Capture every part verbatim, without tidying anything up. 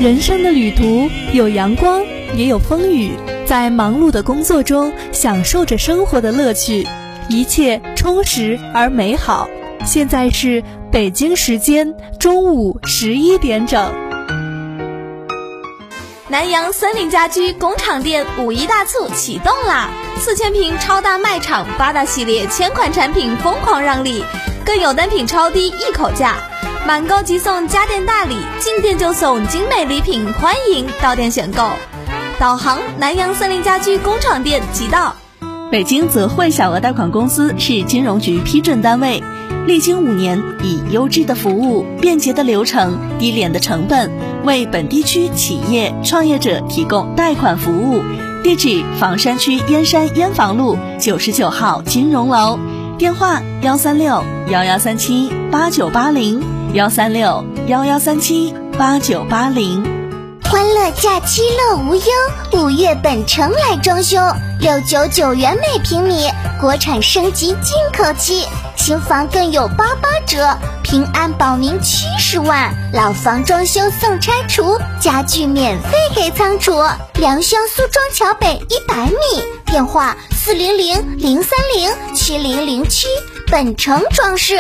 人生的旅途有阳光，也有风雨，在忙碌的工作中享受着生活的乐趣，一切充实而美好。现在是北京时间中午十一点整。 南阳森林家居工厂店五一大促启动啦！四千平超大卖场，八大系列千款产品疯狂让利，更有单品超低一口价，满购即送家电大礼，进店就送精美礼品，欢迎到店选购。导航南阳森林家居工厂店即到。 北京泽汇小额贷款公司是金融局批准单位，历经五年，以优质的服务、便捷的流程、低廉的成本，为本地区企业创业者提供贷款服务。地址：房山区燕山燕房路九十九号金融楼，电话：幺三六幺幺三七八九八零，幺三六幺幺三七八九八零。 欢乐假期乐无忧，五月本城来装修，六九九元每平米，国产升级进口气，新房更有八八折，平安保您七十万，老房装修送拆除，家具免费给仓储。良乡苏庄桥北一百米，电话四零零零三零七零零七，本城装饰。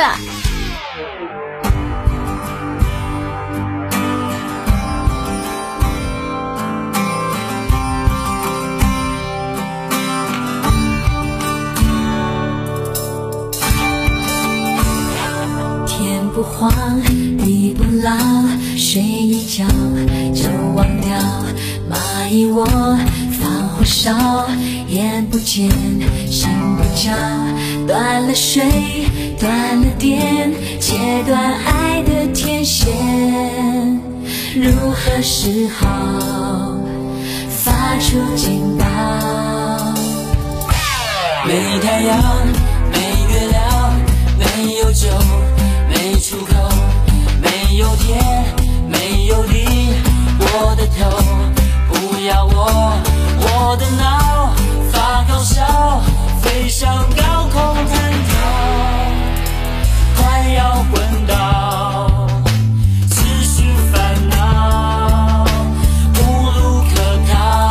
不慌地不老，睡一觉就忘掉，蚂蚁窝放火烧，眼不见心不焦，断了水断了电，切断爱的天线，如何是好，发出警报。没太阳没月亮没有酒没出口，没有天，没有地，我的头不要我，我的脑发高烧，飞上高空弹跳，快要昏倒，思绪烦恼，无路可逃。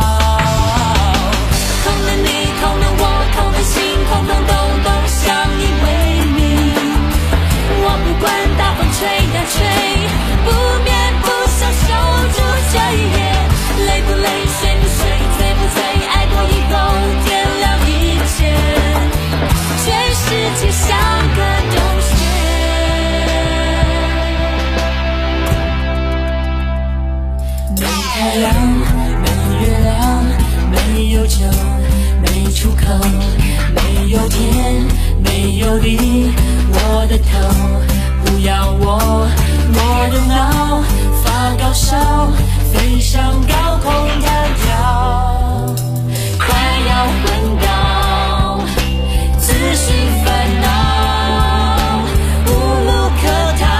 空的你，空的我，空的心，空空洞洞相依为命。我不管大风吹呀吹，不眠不休守住这一夜，累不累，睡不睡，醉不醉，爱过以后天亮以前，全世界像个冬雪。没太阳没月亮没有酒没出口，没有天没有地，我的头不要我，我的脑发高烧，飞上高空弹跳，快要昏倒，思绪烦恼，无路可逃。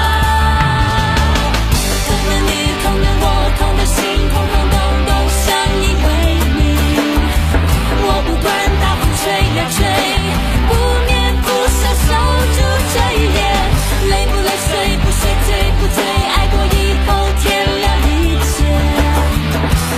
空的你，空的我，空的心，空空洞洞相依为命。我不管大风吹呀吹，不眠不休守住这一夜，累不累，睡不睡，醉不醉，爱过以后天亮以前，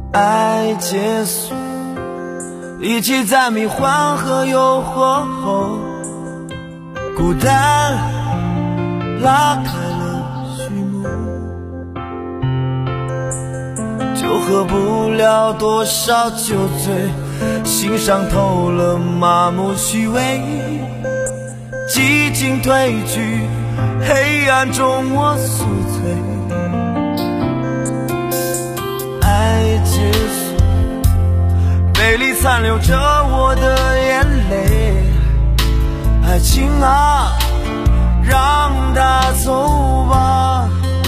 爱结束，一起在迷幻和诱惑后，孤单拉开了序幕，就喝不了多少酒醉，心伤透了麻木虚伪，寂静褪去，黑暗中我宿醉。爱结束，杯里残留着我的眼泪，爱情啊，让它走吧，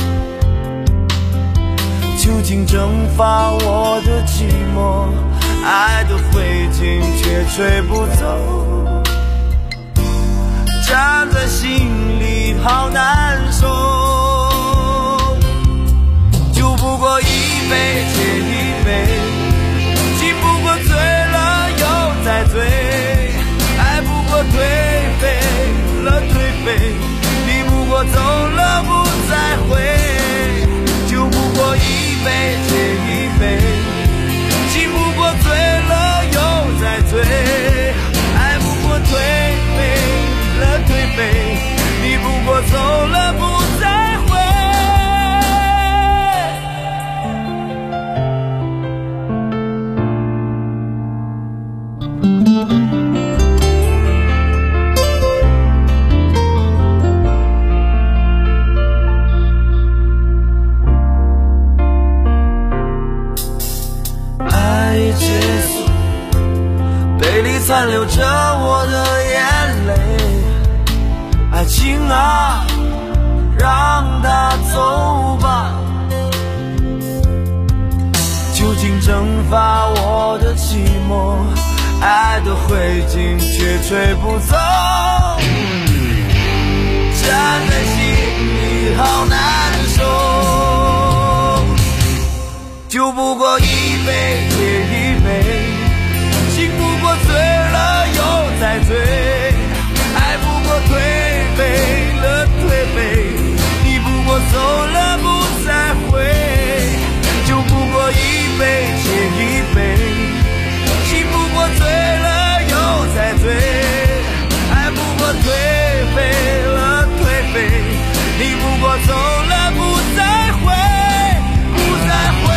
究竟蒸发我的寂寞，爱的灰烬却吹不走，站在心里好难受，就不过一杯接一杯，情不过醉了又再醉，爱不过颓废了颓废，你不过走了不再回，就不过一杯接一杯，情不过醉了又再醉，爱不过颓废了颓废，你不过走了不再回。爱结束，杯里残留着我的眼泪，爱情啊，让它走吧，究竟蒸发我的寂寞，爱的灰烬却吹不走，站在心里好难受，就不过一杯接一杯，情不过醉了又再醉，爱不过颓废了颓废，你不过走了不再回，就不过一杯接一杯，情不过醉了又再醉，爱不过颓废了颓废，你不过走了不再回，不再回。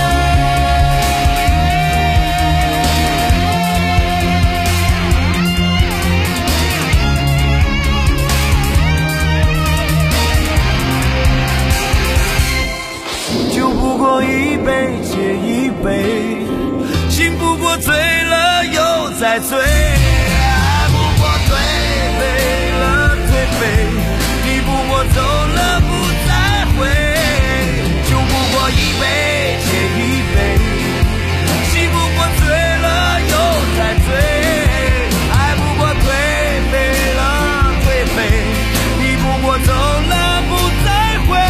就不过一杯接一杯，心不过醉了又再醉，爱不过颓废了颓废，你不过走了不再回，就不过一杯接一杯，心不过醉了又再醉，爱不过颓废了颓废，你不过走了不再回，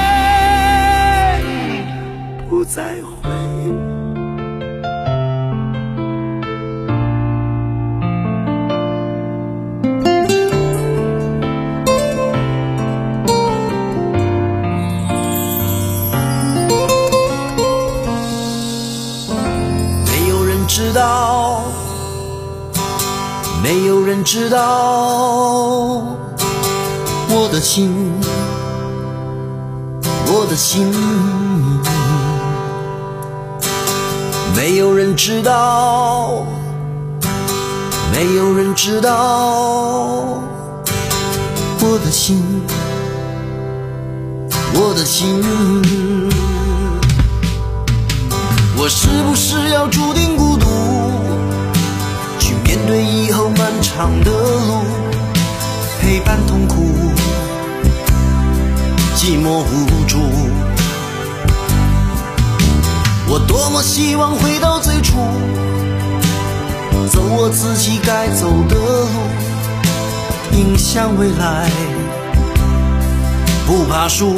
不再回。没有人知道，没有人知道我的心，我的心。没有人知道，没有人知道我的心，我的心。我是不是要注定孤独，去面对以后漫长的路，陪伴痛苦，寂寞无助。我多么希望回到最初，走我自己该走的路，迎向未来，不怕输。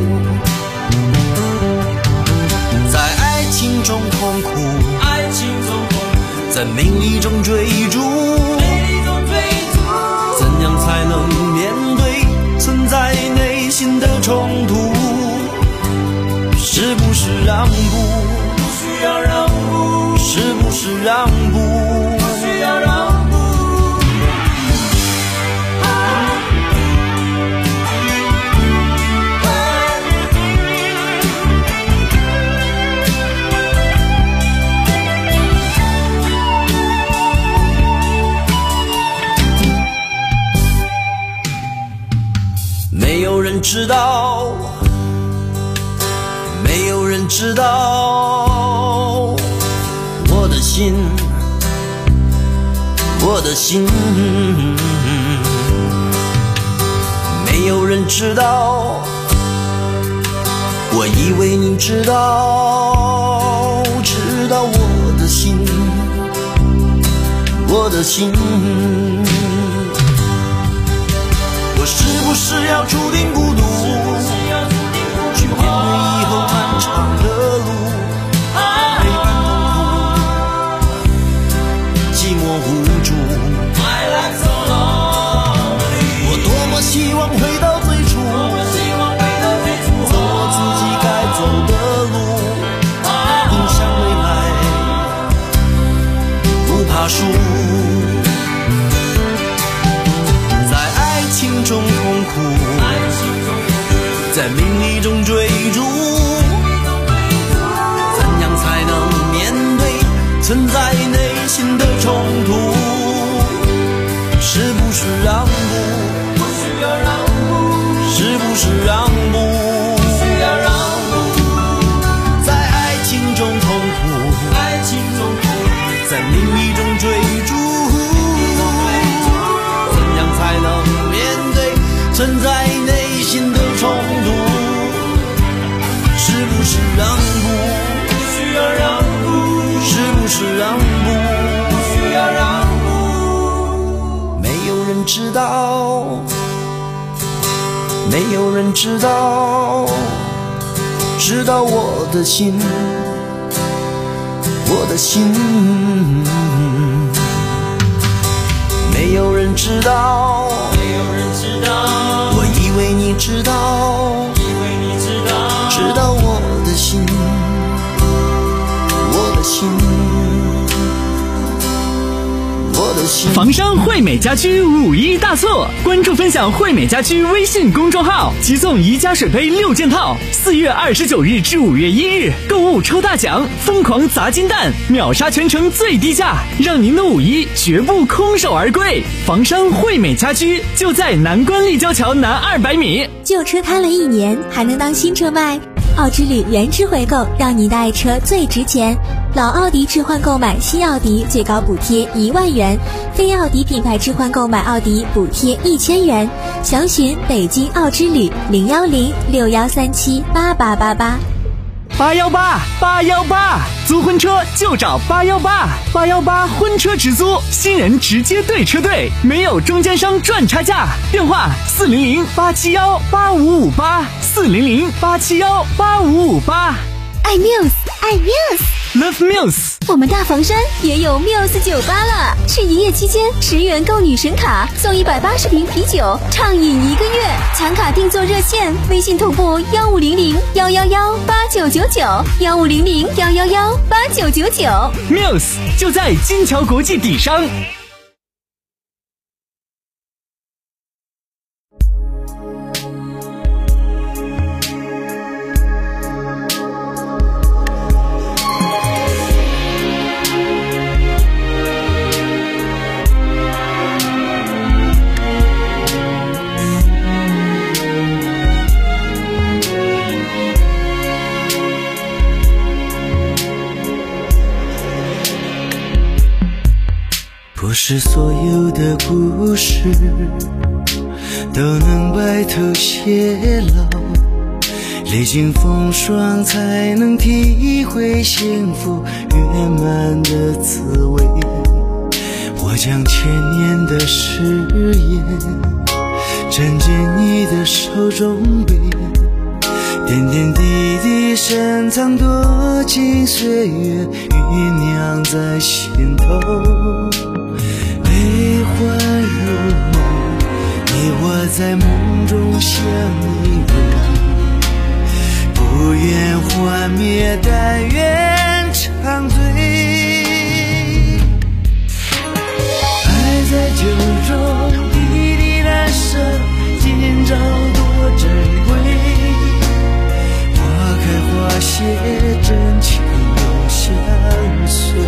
在爱情中痛苦，爱情中痛苦，在美丽中追逐，美丽中追逐。怎样才能面对存在内心的冲突？是不是让步？不需要让知道我的心，我的心，没有人知道，我以为你知道，知道我的心，我的心，我是不是要注定孤独，去面对以后漫长的路，陪伴痛苦，寂寞无助。我多么希望回到最初，走我自己该走的路，迎向未来，不怕输。在爱情中痛苦，在名利中追逐，怎样才能面对存在内心的冲突？是不是让步？是不是让步？在爱情中痛苦，在名利中追逐，怎样才能面对存在内心的冲突？是不是让步？是不是让步？没有人知道，没有人知道，知道我的心，我的心，没有人知道，我以为你知道，知道我的心，我的心，我的心。 房商惠美家居五一大促，关注分享惠美家居微信公众号，即送宜家水杯六件套。四月二十九日至五月一日，购物抽大奖，疯狂砸金蛋，秒杀全城最低价，让您的五一绝不空手而归。房商惠美家居就在南关立交桥南二百米。 旧车开了一年，还能当新车卖？奥之旅原汁回购，让你的爱车最值钱。老奥迪置换购买新奥迪最高补贴一万元，非奥迪品牌置换购买奥迪补贴一千元。详询北京奥之旅零幺零六幺三七八八八八。 八幺八八幺八，租婚车就找八幺八，八幺八婚车直租，新人直接对车队，没有中间商赚差价。电话四零零八七幺八五五八，四零零八七幺八五五八。 爱 Muse， 爱 Muse，Love Muse。 我们大房山也有 Muse 酒吧了，是一夜期间十元购女神卡，送一百八十瓶啤酒，畅饮一个月。抢卡订座热线：微信同步幺五零零幺幺幺八九九九，幺五零零幺幺幺八九九九。 Muse 就在金桥国际底商。 不是所有的故事都能白头偕老，历经风霜才能体会幸福圆满的滋味。我将千年的誓言沉进你的手中杯，点点滴滴深藏多情岁月，酝酿在心头。悲欢如梦，你我在梦中相依偎，不愿幻灭，但愿长醉。爱在酒中滴滴燃烧，今朝多珍贵。花开花谢，真情永相随。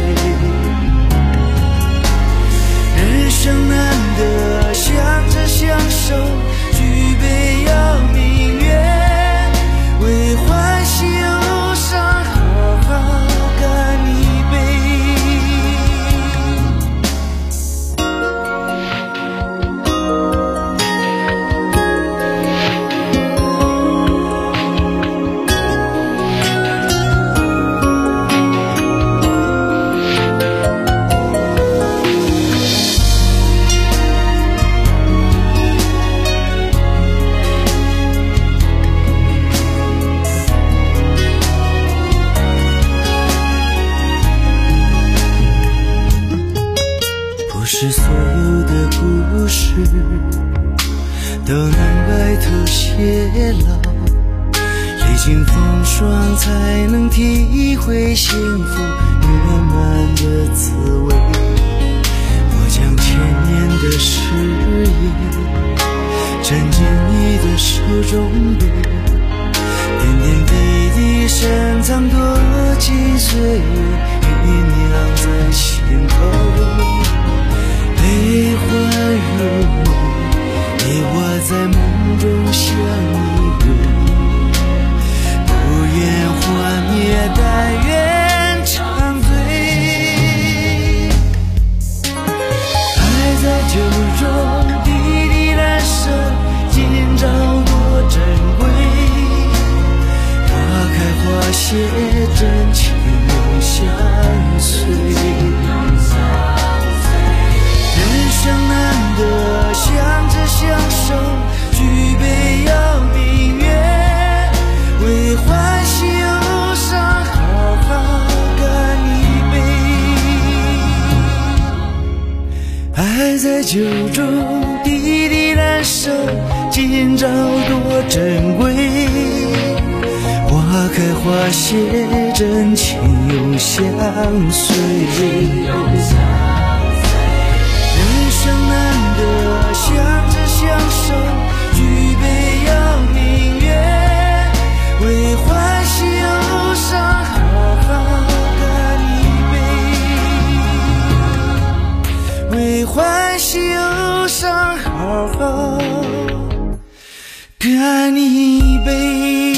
人生难得，相知相守，举杯邀明事都能白头偕老，历经风霜才能体会幸福圆满的滋味。我将千年的誓言站进你的手中边，点点滴滴深藏多情岁月，酝酿在心头。悲欢如梦，你我在梦中相依偎，不愿幻灭，但愿长醉。爱在酒中滴滴燃烧，今朝多珍贵。花开花谢，真情永相随。人生难得，相知相守，举杯邀明月，为欢喜忧伤好好干一杯。爱在酒中滴滴燃烧，今朝多珍贵。花开花谢，真情永相随。人生难得，相知相守，举杯邀明月，为欢喜忧伤好好干一杯，为欢喜忧伤好好干一杯。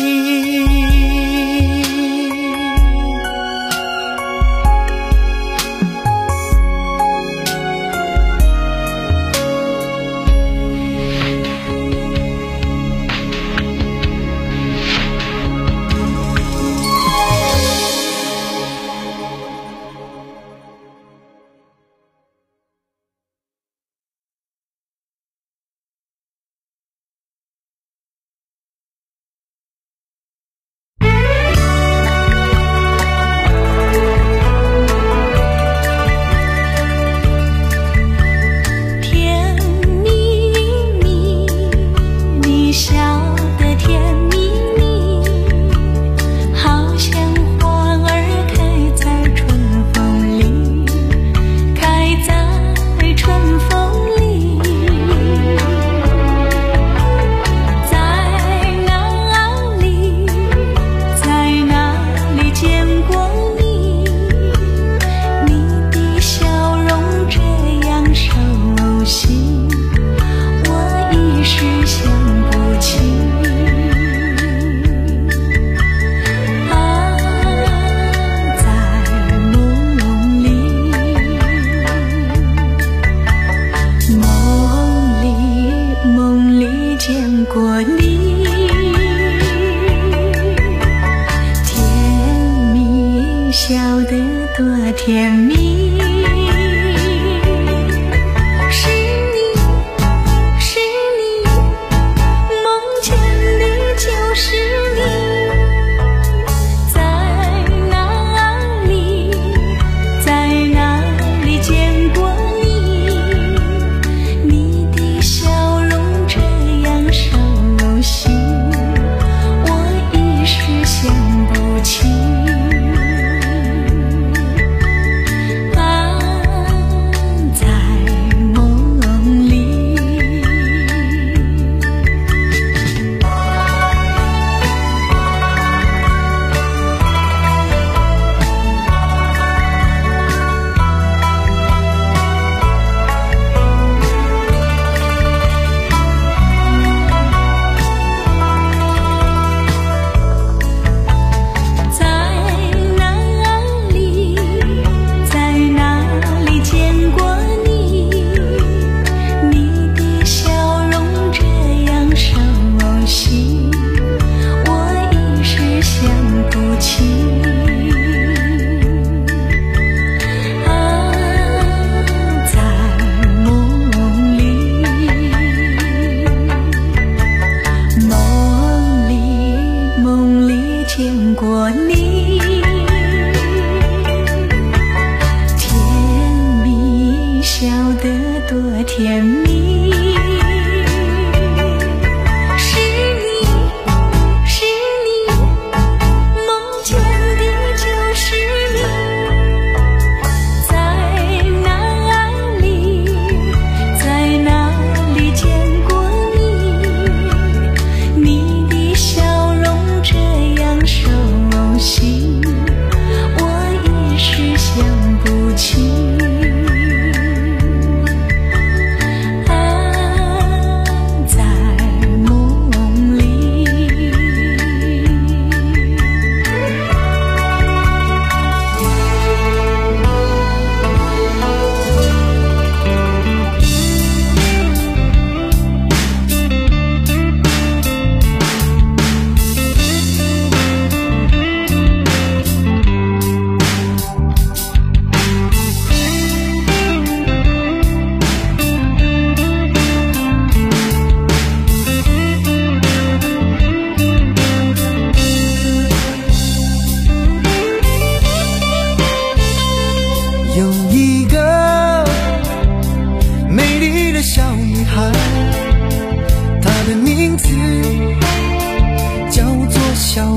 甜蜜，是你，是你，梦见的就是你，在哪里，在哪里见过你？你的笑容这样熟悉，我一时想不起。见过你，甜蜜笑得多甜蜜。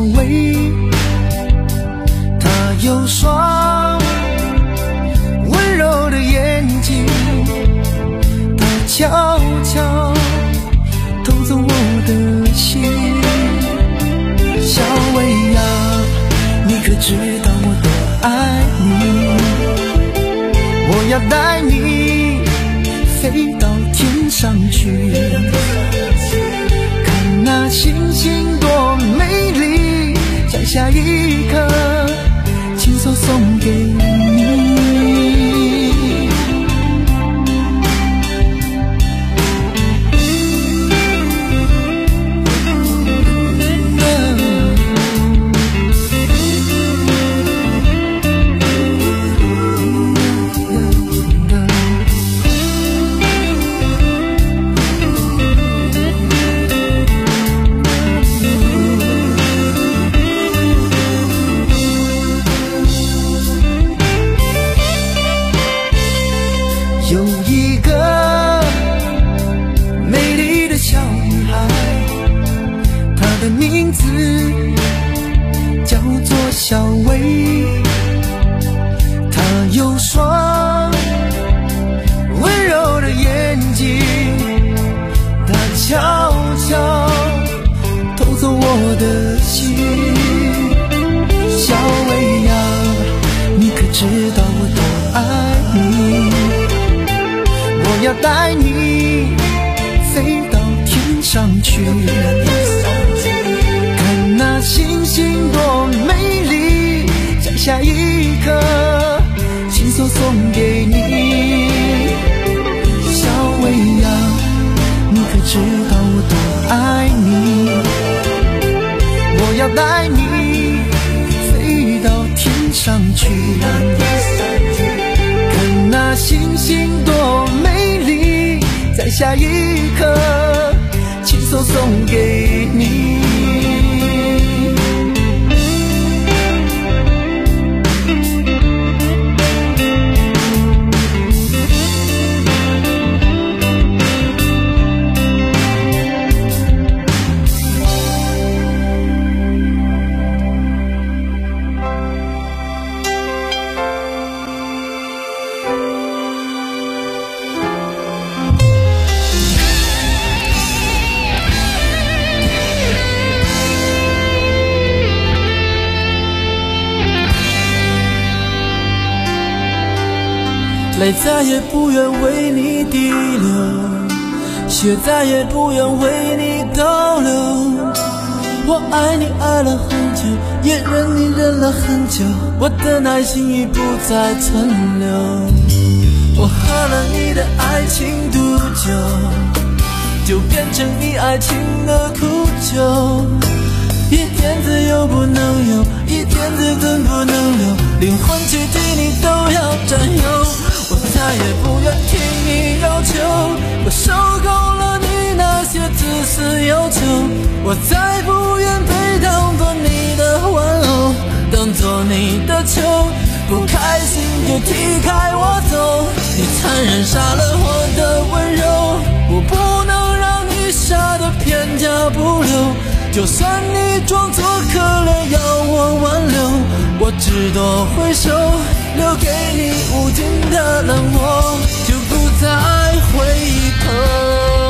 微，她有双温柔的眼睛，她悄悄偷走我的心。小薇呀，你可知道我多爱你？我要带你飞到天上去，看那星星多美丽，摘下一颗亲手送给你。有一个美丽的小女孩，她的名字叫做小薇，她有双温柔的眼睛，她悄悄偷走我的心。小薇呀，你可知道我多爱你？我要带你飞到天上去，看那星星多美丽，摘下一颗亲手送给你。小薇呀，你可知道我多爱你？我要带你飞到天上去，那星星多美丽，摘下一颗亲手送给你。 泪再也不愿为你滴流，血再也不愿为你倒流。我爱你爱了很久，也忍你忍了很久，我的耐心已不再存留。我喝了你的爱情毒酒，就变成你爱情的苦酒。一点子又不能有，一点子更不能留，灵魂躯体你都要占有。我再也不愿听你要求，我受够了你那些自私要求。我再不愿被当作你的玩偶，当作你的球，不开心就踢开我走。你残忍杀了我的温柔，我不能让你杀得片甲不留。就算你装作可怜要我挽留，我只多回首，留给你无尽的冷漠，就不再回头。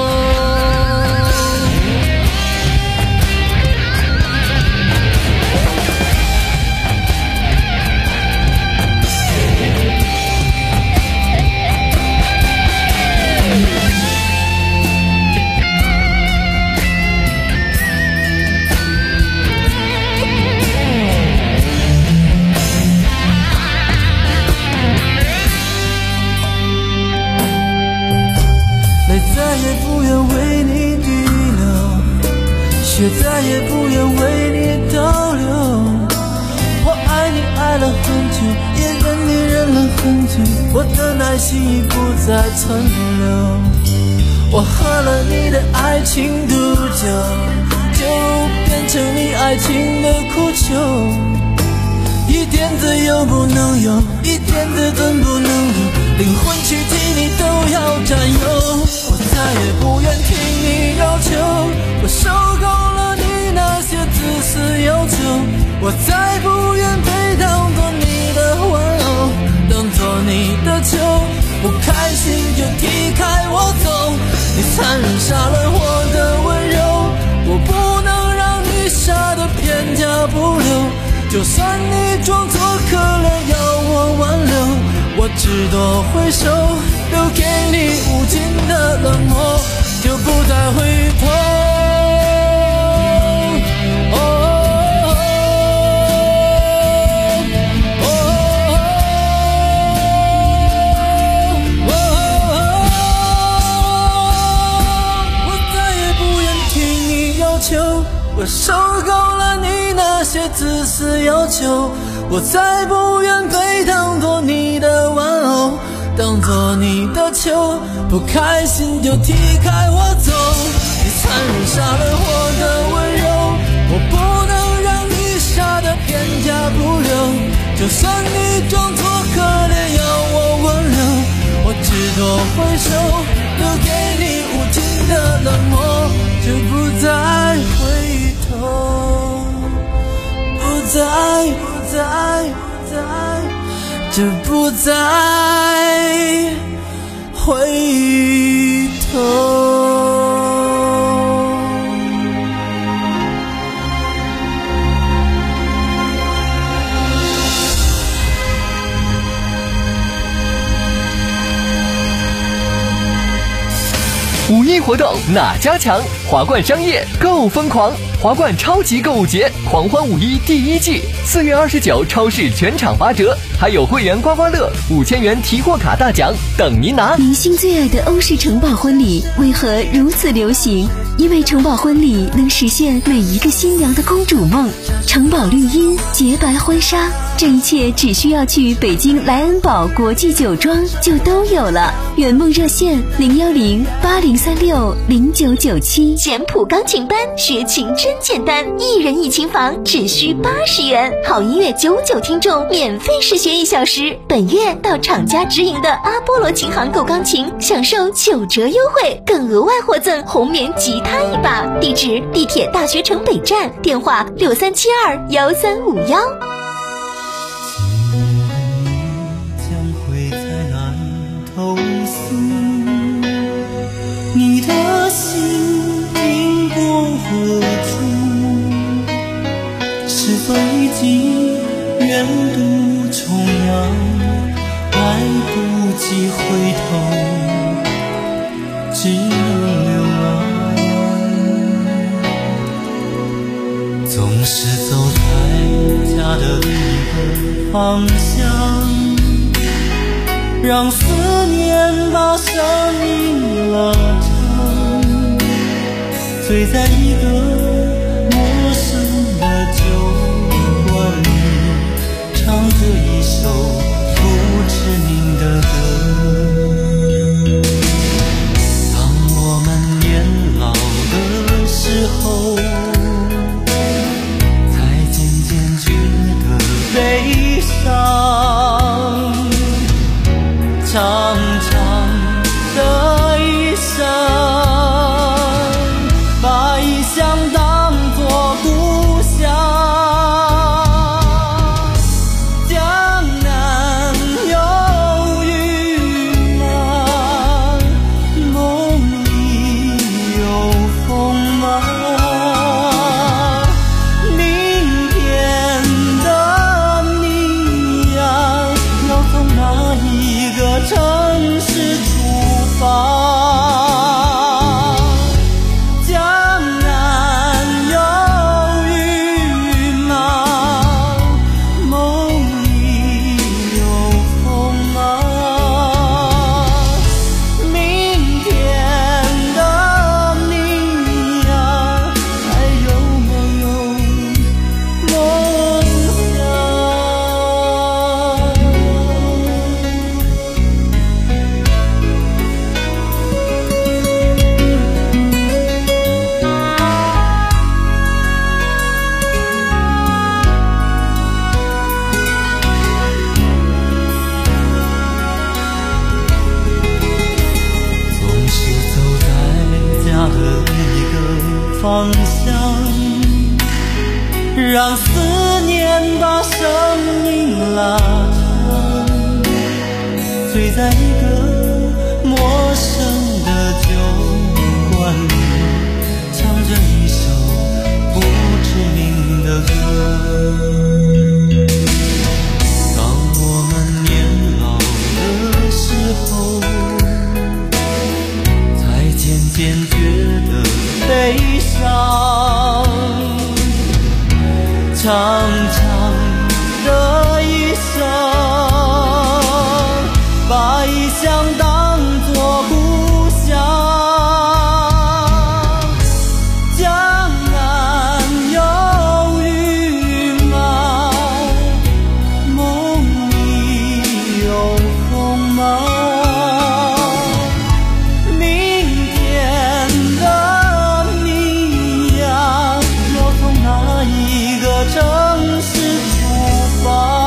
却再也不愿为你倒流。我爱你爱了很久，也忍你忍了很久，我的耐心已不再存留。我喝了你的爱情毒酒，就变成你爱情的苦酒。一点子又不能有，一点子更不能留，灵魂躯体你都要占有。我再也不愿听你要求，我受够了你那些自私死要求，我再不愿被当作你的玩偶，当作你的球，不开心就踢开我走。你残忍杀了我的温柔，我不能让你杀得片甲不留。就算你装作可怜要我挽留，我只多回首，留给你无尽的冷漠，就不再回头。哦哦哦哦，我再也不愿听你要求，我受够了你那些自私要求，我再不愿被当作你的玩偶，当作你的球，不开心就踢开我走。你残忍杀了我的温柔，我不能让你杀得片甲不留。就算你装作可怜要我挽留，我只多回首，留给你无尽的冷漠，就不再回头，不再不再不再，就不再回头。 五一活动哪家强？华冠商业购物疯狂，华冠超级购物节狂欢五一第一季，四月二十九超市全场八折，还有会员刮刮乐五千元提货卡大奖等您拿。 明星最爱的欧式城堡婚礼为何如此流行？因为城堡婚礼能实现每一个新娘的公主梦。城堡绿荫，洁白婚纱，这一切只需要去北京莱恩堡国际酒庄就都有了。圆梦热线零幺零八零三六零九九七。 简谱钢琴班学琴真简单，一人一琴房只需八十元，好音乐九九听众免费试学一小时。本月到厂家直营的阿波罗琴行购钢琴，享受九折优惠，更额外获赠红棉吉他一把。地址：地铁大学城北站，电话六三七二幺三五幺。 你的心经过何处？是否已经远渡重洋，来不及回头，只能流浪。总是走在家的另一个方向，让思念把声音拉长，醉在一个陌生的酒馆里，唱着一首不知名的歌。当我们年老的时候，才渐渐觉得悲伤。长长的一生，把一想间把生命拉长，醉在一个陌生的酒馆里，唱着一首不知名的歌。当我们年老的时候，才渐渐觉得悲伤，长长的一生，把异乡当作故乡。江南有云吗？梦里有风吗？明天的你呀，要从哪一个城市出发？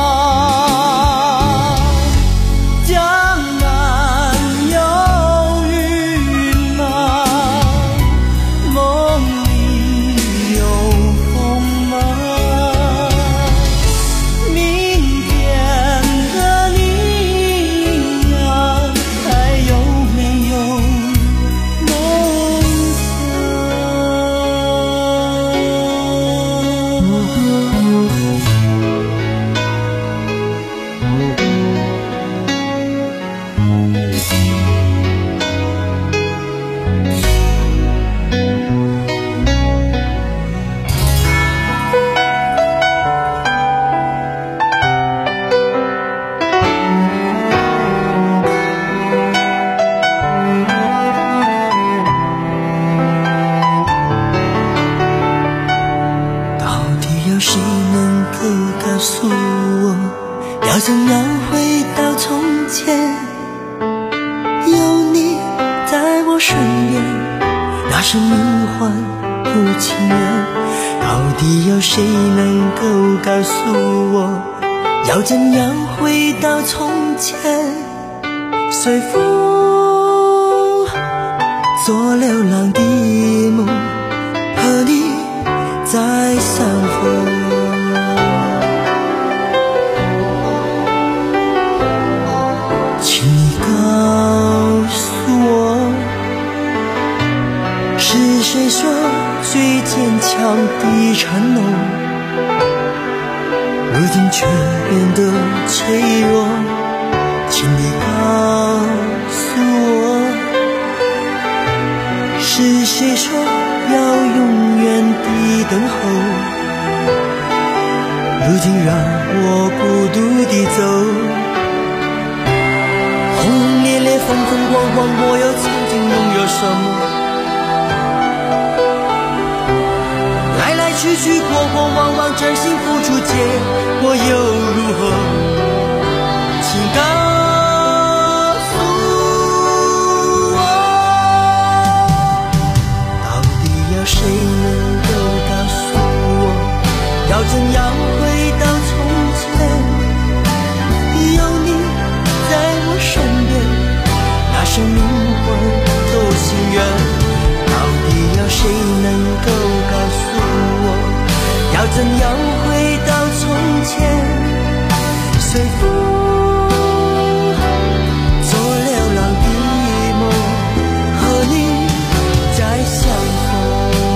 谁能够告诉我，要怎样回到从前？有你在我身边，那生命换不情愿。到底有谁能够告诉我，要怎样回到从前？随风做流浪的梦，和你再相逢。请你告诉我，是谁说最坚强的承诺，如今却变得脆弱？请你告诉我，是谁说要永远的等候，如今让我孤独地走。轰轰烈烈，风风光光，我又曾经拥有什么？来来去去，过过往往，真心付出，结果又如何？请告诉我，到底有谁能够告诉我，要怎样回到从前？有你在我身边，那生命换都心愿。到底有谁能够告诉我，要怎样回到从前？随风做流浪的梦，和你再相逢。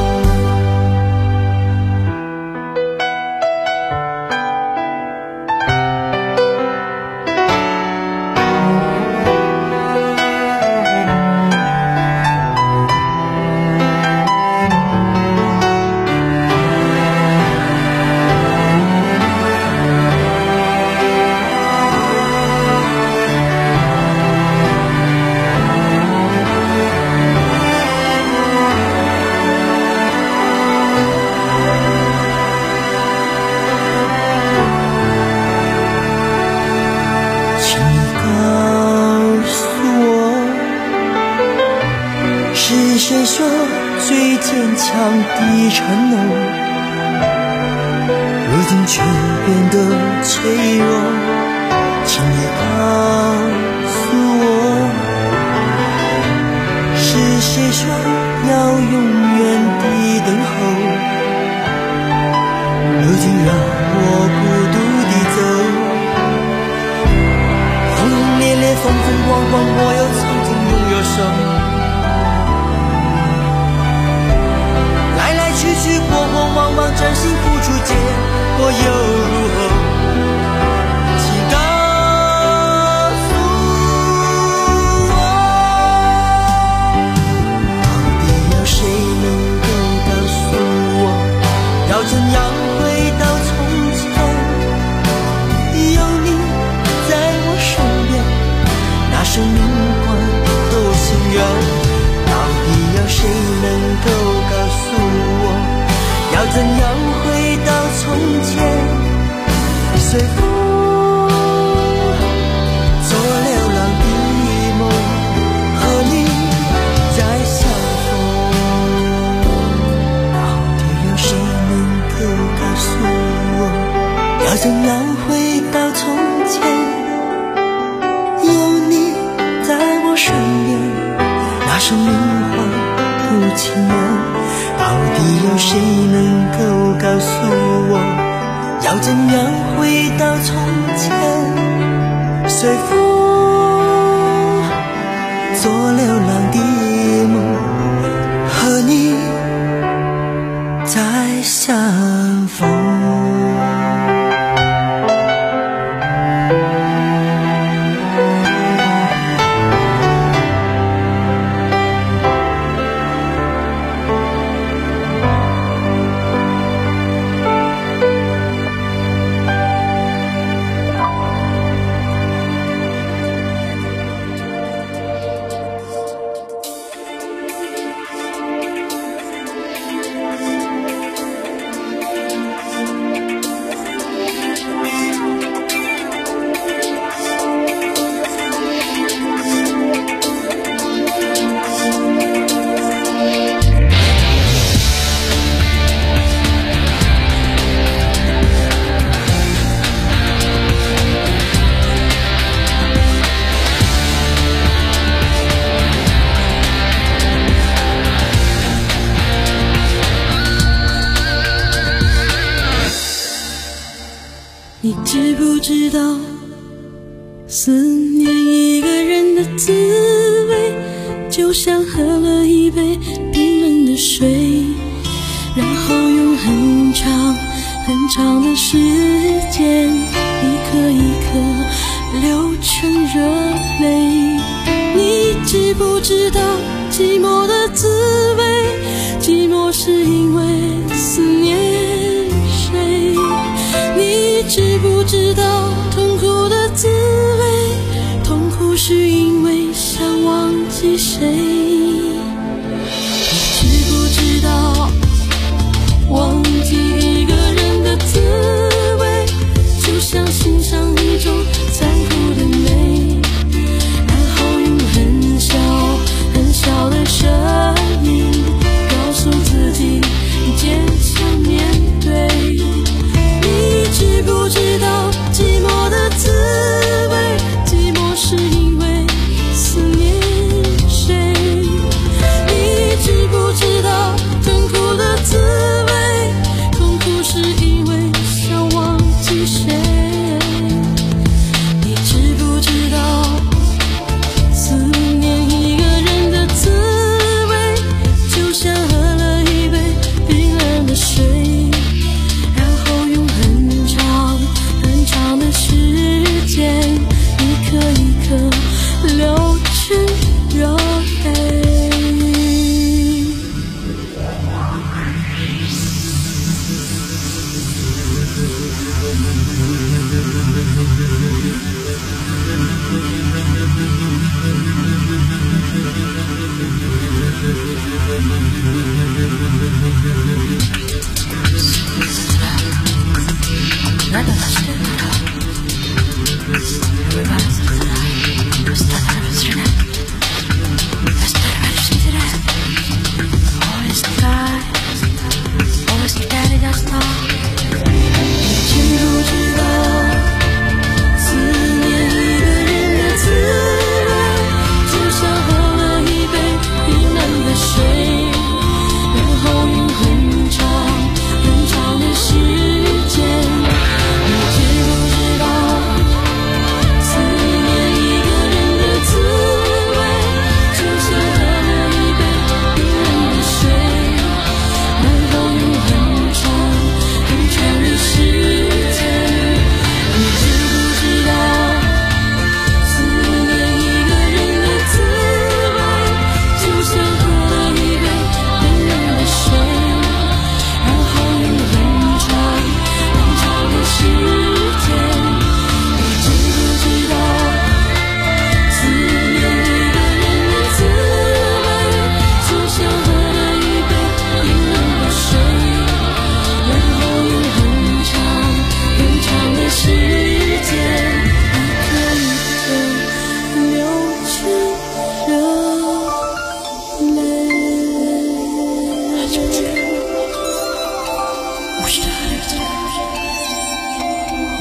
是谁说最坚强的承诺，如今却变得脆弱？请你告诉我，是谁说要永远的等候，如如今让我孤独地走，轰轰烈烈风风光光，我又曾经拥有什么？来来去去过过往往，真心付出结果又如何？要怎样回到从前？有你在我身边，那生命换多心愿。到底有谁能够告诉我，要怎样回到从前？随风做流浪的梦，和你再相逢。到底有谁告诉我，要怎样回到从前？有你在我身边，那生命换不情愿。到底有谁能够告诉我，要怎样回到从前？随风做流浪的梦，和你再相逢。 你知不知道，思念一个人的滋味，就像喝了一杯冰冷的水，然后用很长很长的时间，一颗一颗流成热泪。你知不知道寂寞的滋味？寂寞是因为思念谁？你知不知道痛苦的滋味？痛苦是因为想忘记谁？你知不知道忘记一个人的滋味，就像欣赏一种残酷的美，然后用很小很小的声音告诉自己坚强面对。你知不知道寂寞的滋味？寂寞是因为思念谁？你知不知道痛苦的滋味？痛苦是因为想忘记谁？你知不知道思念一个人的滋味，就像喝了一杯冰冷的水，然后用很长很长的时间，一颗一颗流成热泪。水，然后用很长很长的时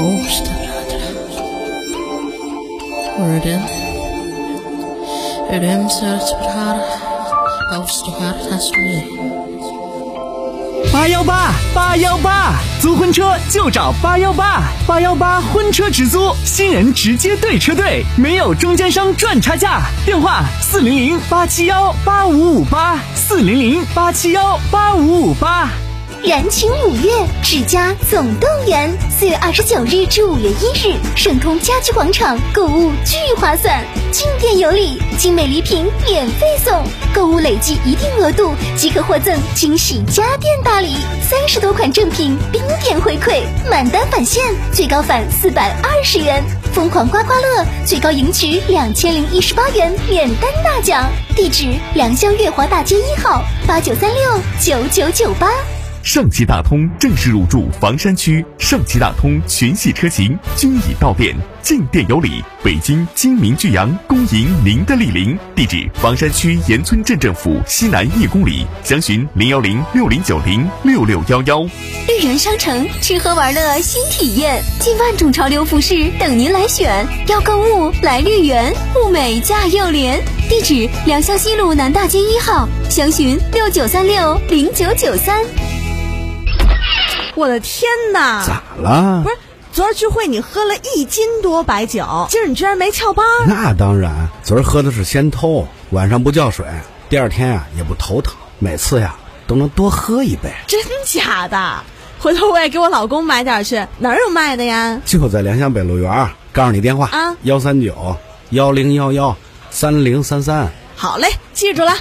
八幺八八幺八，租婚车就找八幺八，八幺八婚车直租，新人直接对车队，没有中间商赚差价。电话四零零八七幺八五五八，四零零八七幺八五五八。 燃情五月，指甲总动员。四月二十九日至五月一日，盛通家居广场购物巨划算，进店有礼，精美礼品免费送，购物累计一定额度即可获赠惊喜家电大礼，三十多款正品冰点回馈，满单返现，最高返四百二十元。疯狂刮刮乐，最高赢取两千零一十八元免单大奖。地址：良乡月华大街一号，八九三六九九九八。 上汽大通正式入驻房山区，上汽大通全系车型均已到店，进店有礼。北京金明巨阳恭迎您的莅临，地址房山区岩村镇政府西南一公里，详询零幺零六零九零六六幺幺。 绿园商城吃喝玩乐新体验，近万种潮流服饰等您来选，要购物来绿园，物美价又廉。地址：良乡西路南大街一号，详询六九三六零九九三。 我的天哪！ 咋了？ 不是，昨儿聚会你喝了一斤多白酒，今儿你居然没翘班？ 那当然，昨儿喝的是仙偷，晚上不叫水，第二天呀、啊、也不头疼，每次呀都能多喝一杯。 真假的？回头我也给我老公买点去，哪儿有卖的呀？ 就在良乡北路园，告诉你电话啊， 幺三九幺零幺幺三零三三。 好嘞，记住了。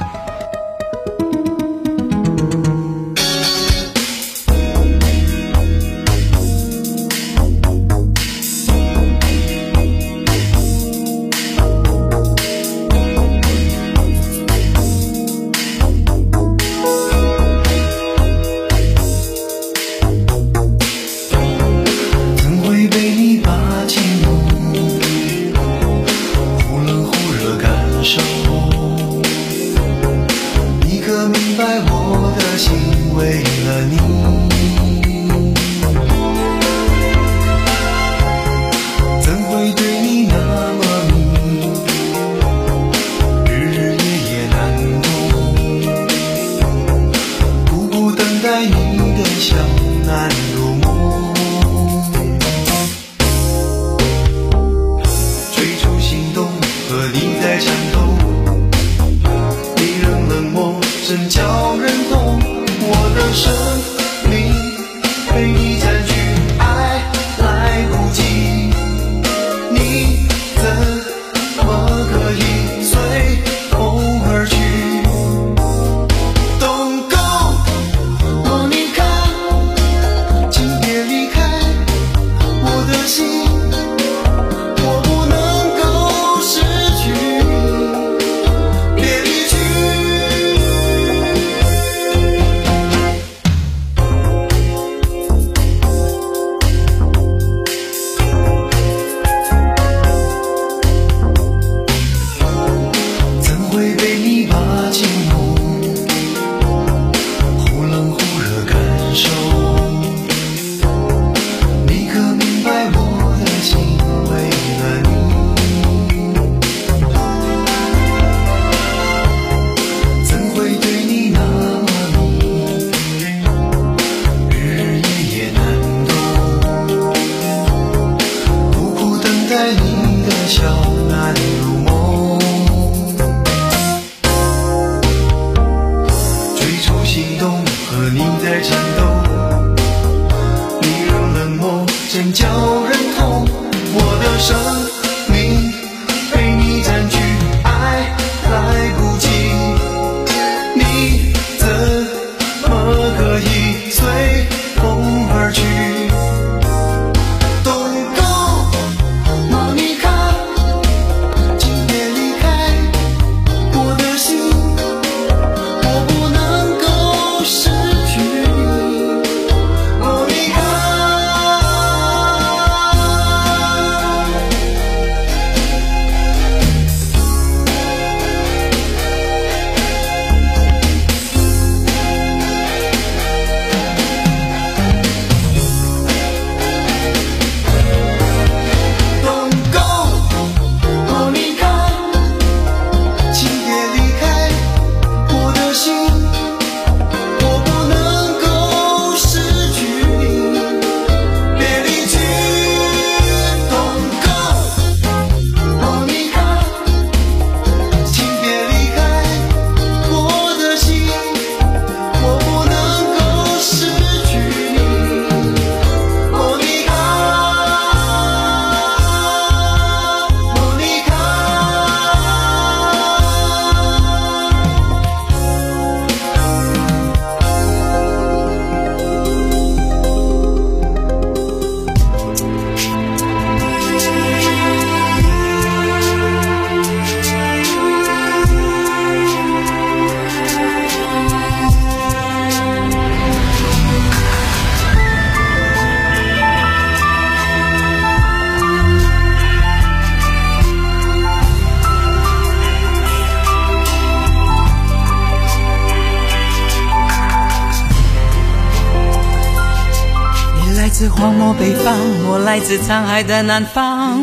荒漠北方，我来自沧海的南方。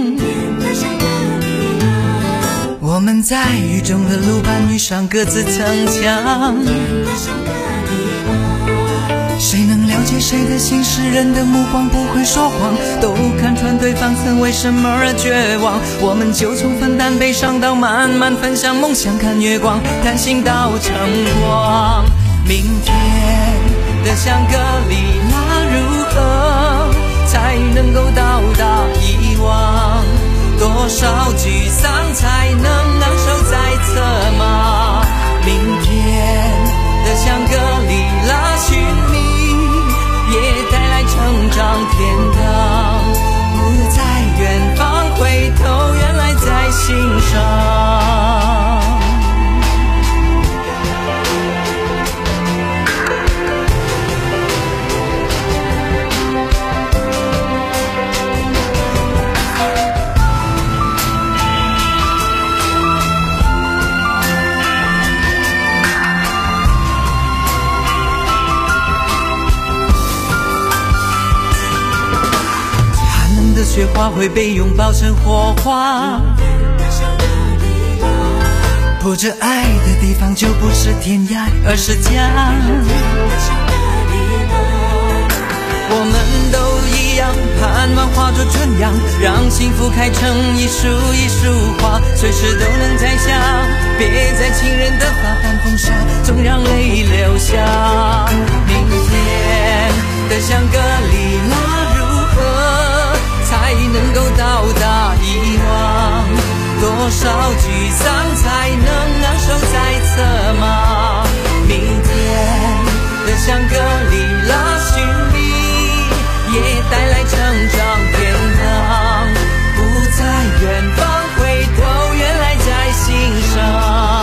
我们在雨中的路伴遇上各自逞强，谁能了解谁的心事？人的目光不会说谎，都看穿对方曾为什么而绝望。我们就从分担悲伤到慢慢分享梦想，看月光，谈心到晨光。明天的香格里拉如何才能够到达遗忘？多少沮丧才能昂首在策马？明天的香格里拉寻觅也带来成长天堂，不在远方，回头原来在心上。雪花会被拥抱成火花，不着爱的地方就不是天涯，而是家。我们都一样，盼望化作春阳，让幸福开成一束一束花，随时都能摘下。别在情人的发般风沙，总让泪流下。明天的香格里拉如何才能够到达遗忘？多少沮丧才能昂首在策马？明天的香格里拉寻觅也带来成长天堂，不在远方，回头原来在心上。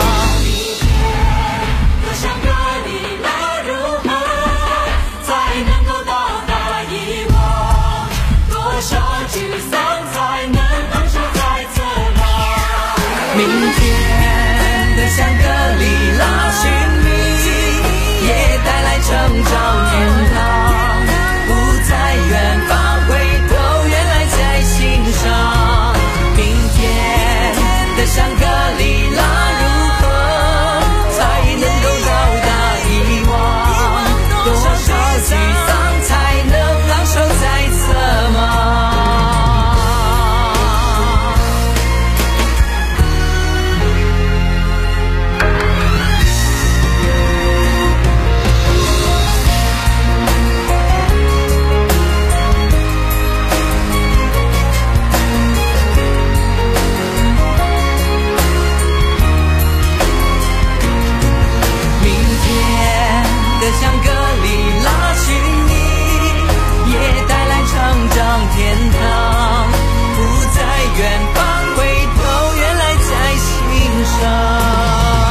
明天的香格里拉如何才能够到达遗忘？多少沮丧才能昂首在策马？明天的香格里拉寻觅也带来成长天堂，不在远方，回头原来在心上。明天的香格里拉如何才能够到达遗忘？多少沮丧才能昂首在策马？香格里拉寻觅也带来成长天堂，不在远方，回头原来在心上。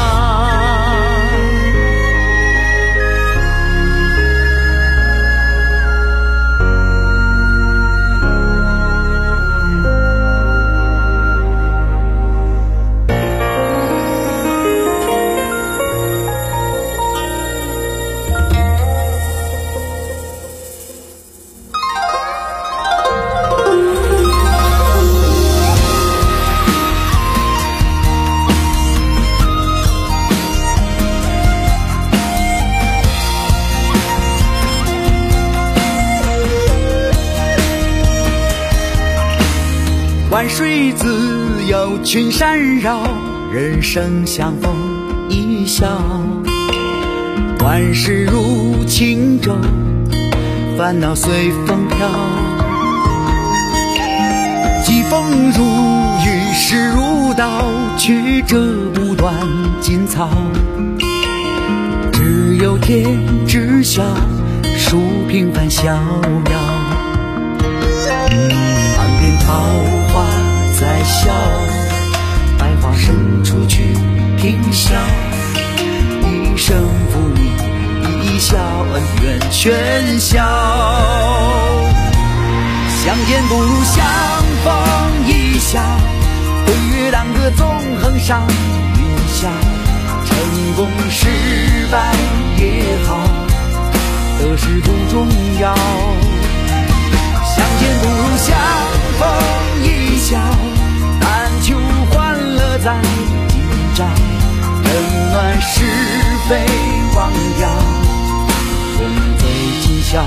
万水自有群山绕，人生相逢一笑。万事如轻舟，烦恼随风飘。疾风如雨，势如刀，曲折不断锦草。只有天知晓，树平凡逍遥。岸边桃花在笑，百花生出去平笑。一生负你一笑，恩怨全消。相见不如相逢一笑，对月当歌纵横上云霄。成功失败也好，得失不重要。 相见不如相逢一笑，但求欢乐在今朝。冷暖是非忘掉，风醉今宵。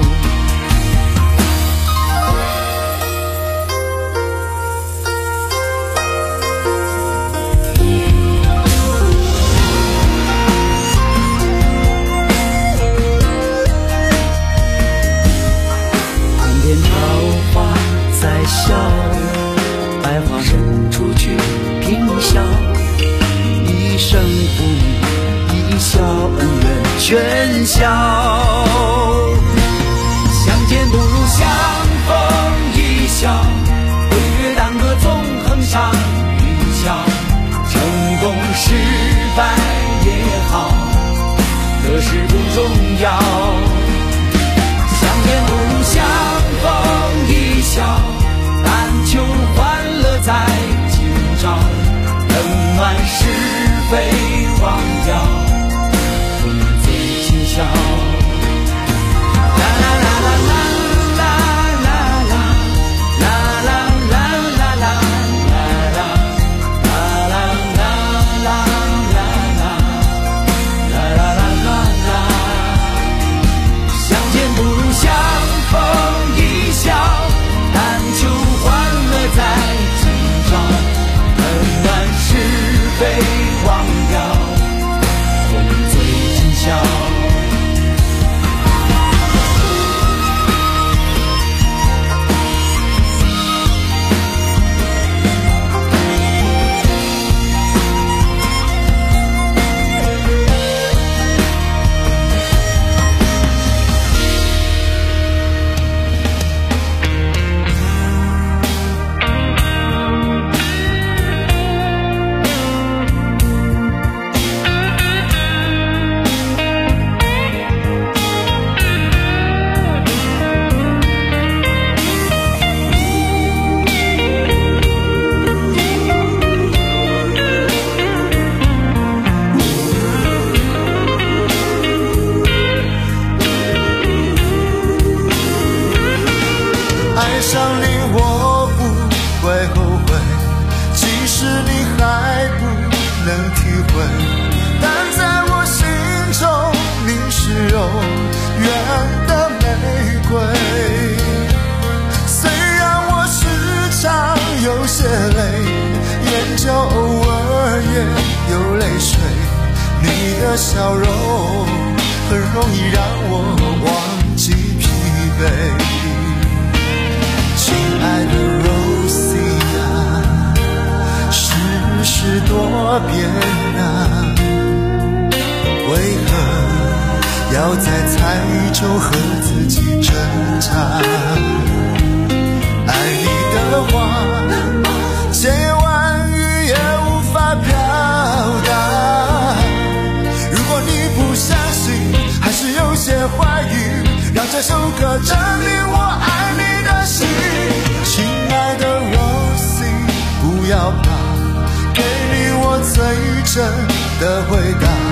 笑，百花深处去凭笑，一生负你，一笑恩怨全消。相见不如相逢一笑，岁月当歌纵横上云霄。成功失败也好，得失不重要。相见不如相逢一笑，但求欢乐在今朝。冷暖是非忘掉，风醉今宵。啦啦啦啦啦啦啦啦啦啦啦啦啦啦啦啦啦。相见不如相逢一笑，但求欢乐在今朝。冷暖是非忘掉，风醉今宵。 爱上你我不会后悔，即使你还不能体会，但在我心中你是永远的玫瑰。虽然我时常有些累，眼角偶尔也有泪水，你的笑容很容易让我忘记疲惫。亲爱的 Rosie 啊，世事多变啊，为何要在猜疑中和自己挣扎？爱你的话，千言万语也无法表达。如果你不相信，还是有些怀疑，让这首歌证明我爱你的心。亲爱的 Rosie， 不要怕，给你我最真的回答。